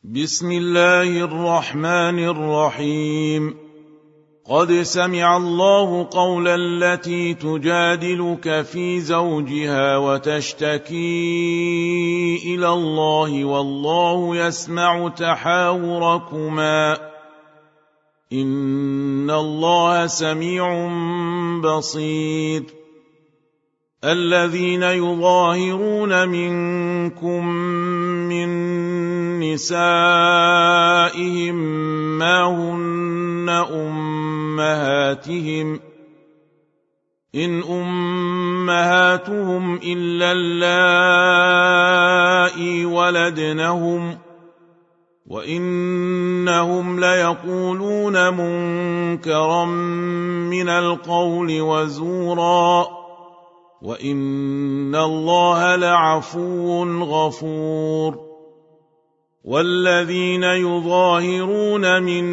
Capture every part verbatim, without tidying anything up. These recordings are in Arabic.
بسم الله الرحمن الرحيم. قد سمع الله قول التي تجادلك في زوجها وتشتكي إلى الله والله يسمع تحاوركما إن الله سميع بصير. الذين يظاهرون منكم من نسائهم ما هن أمهاتهم إن أمهاتهم إلا اللائي ولدنهم وإنهم ليقولون منكرا من القول وزورا وإن الله لعفو غفور. والذين يظاهرون من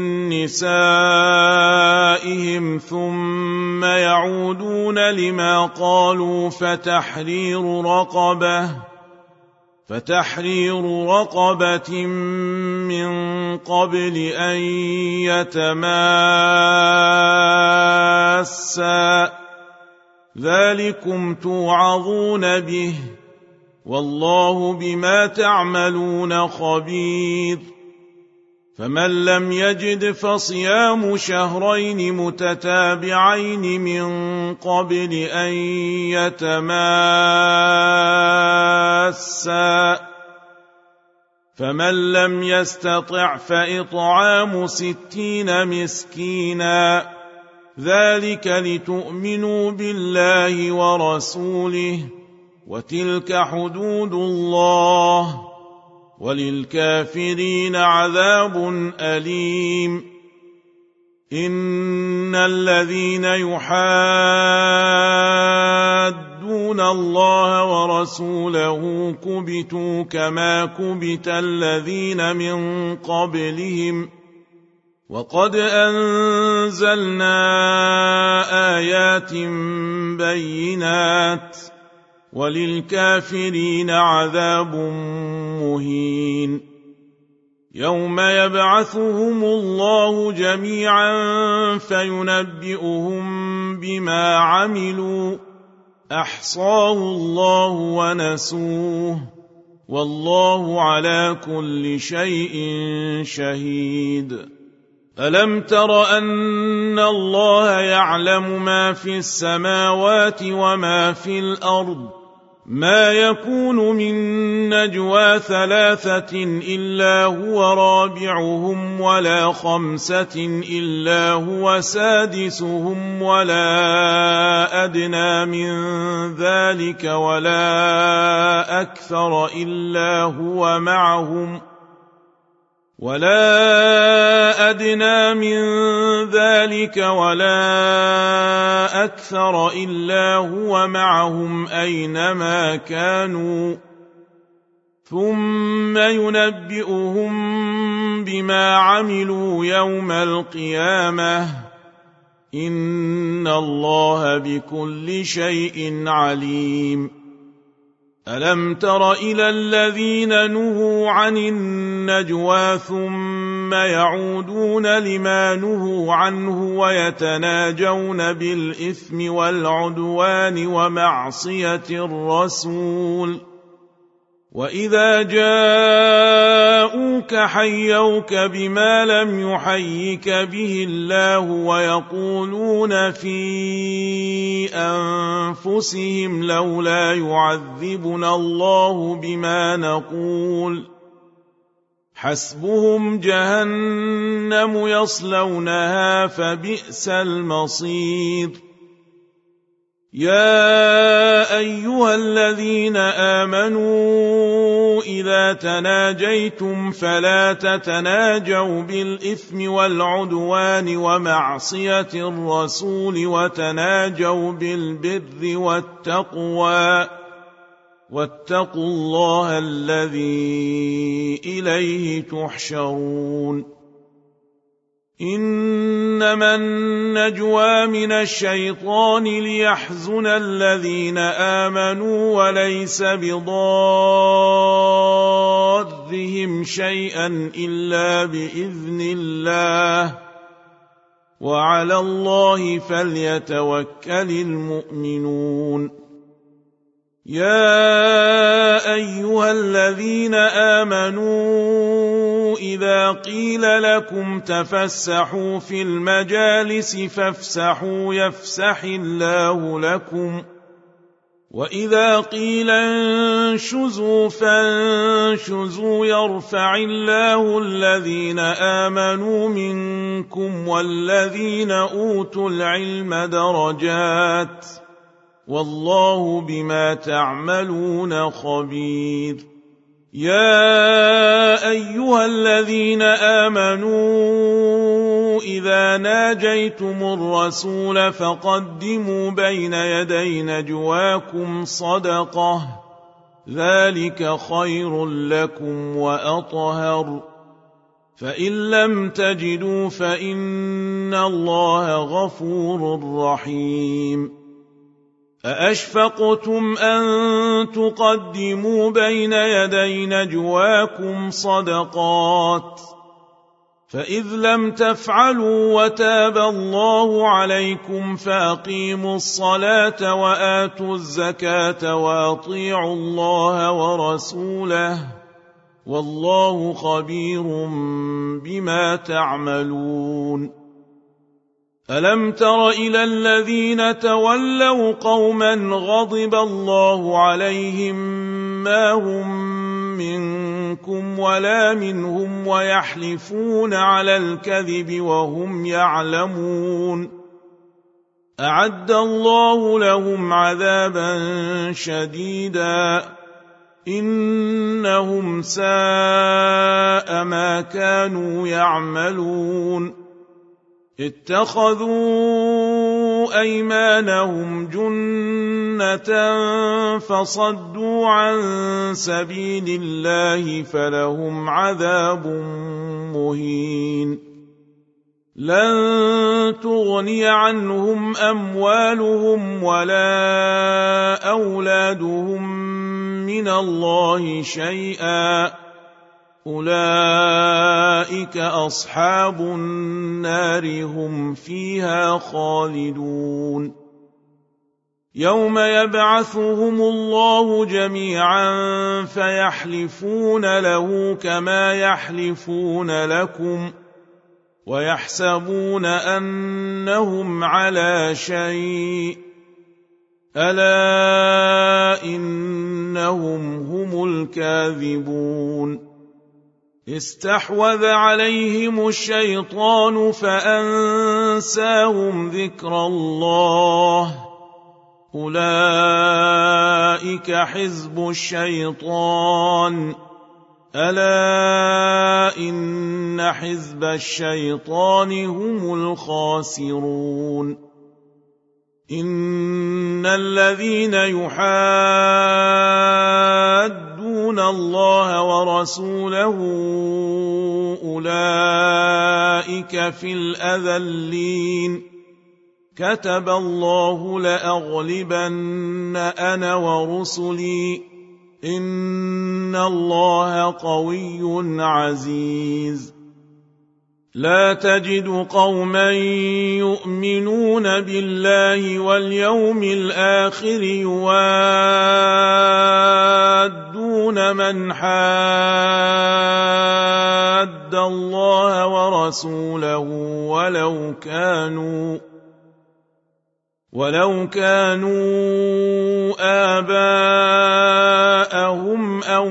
نسائهم ثم يعودون لما قالوا فتحرير رقبة فتحرير رقبة من قبل أن يتماسا ذلكم توعظون به والله بما تعملون خبير. فمن لم يجد فصيام شهرين متتابعين من قبل أن يتماسا فمن لم يستطع فإطعام ستين مسكينا ذلك لتؤمنوا بالله ورسوله وتلك حدود الله وللكافرين عذاب أليم. إن الذين يحادون الله ورسوله كبتوا كما كبت الذين من قبلهم وقد أنزلنا آيات بينات وللكافرين عذاب مهين. يوم يبعثهم الله جميعا فينبئهم بما عملوا أحصاه الله ونسوه والله على كل شيء شهيد. ألم تر أن الله يعلم ما في السماوات وما في الأرض ما يكون من نجوى ثلاثة إلا هو رابعهم ولا خمسة إلا هو سادسهم ولا أدنى من ذلك ولا أكثر إلا هو معهم ولا أدنى من ذلك ولا أكثر إلا هو معهم أينما كانوا ثم ينبئهم بما عملوا يوم القيامة إن الله بكل شيء عليم. ألم تر إلى الذين نهوا عن النجوى ثم يعودون لما نهوا عنه ويتناجون بالإثم والعدوان ومعصية الرسول وإذا جاءوك حيوك بما لم يحيك به الله ويقولون في أنفسهم لولا يعذبنا الله بما نقول حسبهم جهنم يصلونها فبئس المصير. يا أيها الذين آمنوا إذا تناجيتم فلا تتناجوا بالإثم والعدوان ومعصية الرسول وتناجوا بالبر والتقوى واتقوا الله الذي إليه تحشرون. إنما النجوى من الشيطان ليحزن الذين آمنوا وليس بضارهم شيئا إلا بإذن الله وعلى الله فليتوكل المؤمنون يا أيها الذين آمنوا إذا قيل لكم تفسحوا في المجالس فافسحوا يفسح الله لكم وإذا قيل انشزوا فانشزوا يرفع الله الذين آمنوا منكم والذين أوتوا العلم درجات والله بما تعملون خبير يا أيها الذين آمنوا إذا ناجيتم الرسول فقدموا بين يدي نجواكم صدقة ذلك خير لكم وأطهر فإن لم تجدوا فإن الله غفور رحيم أأشفقتم أن تقدموا بين يدي نجواكم صدقات فإذ لم تفعلوا وتاب الله عليكم فأقيموا الصلاة وآتوا الزكاة وأطيعوا الله ورسوله والله خبير بما تعملون ألم تر إلى الذين تولوا قوما غضب الله عليهم ما هم منكم ولا منهم ويحلفون على الكذب وهم يعلمون أعد الله لهم عذابا شديدا إنهم ساء ما كانوا يعملون اتخذوا أيمانهم جنة فصدوا عن سبيل الله فلهم عذاب مهين لن تغني عنهم أموالهم ولا أولادهم من الله شيئا أولئك أصحاب النار هم فيها خالدون يوم يبعثهم الله جميعا فيحلفون له كما يحلفون لكم ويحسبون أنهم على شيء ألا إنهم هم الكاذبون استحوذ عليهم الشيطان فأنساهم ذكر الله أولئك حزب الشيطان ألا إن حزب الشيطان هم الخاسرون إن الذين يحادون الله ورسوله أولئك في الأذلين كتب الله لأغلبن أنا ورسلي إن الله قوي عزيز لا تجد قوما يؤمنون بالله واليوم الآخر يوادون من حاد الله ورسوله ولو كانوا ولو كانوا آباءهم أو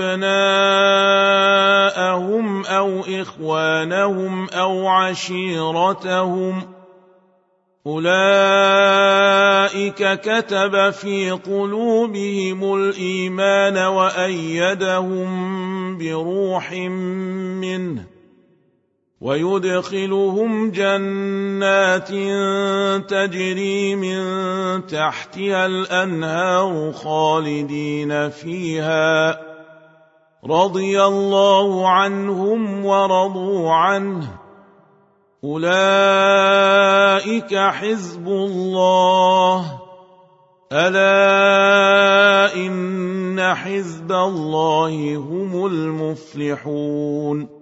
أبناءهم أو إخوانهم أو عشيرتهم أولئك كتب في قلوبهم الإيمان وأيدهم بروح منه ويدخلهم جنات تجري من تحتها الأنهار خالدين فيها رضي الله عنهم ورضوا عنه أولئك حزب الله ألا إن حزب الله هم المفلحون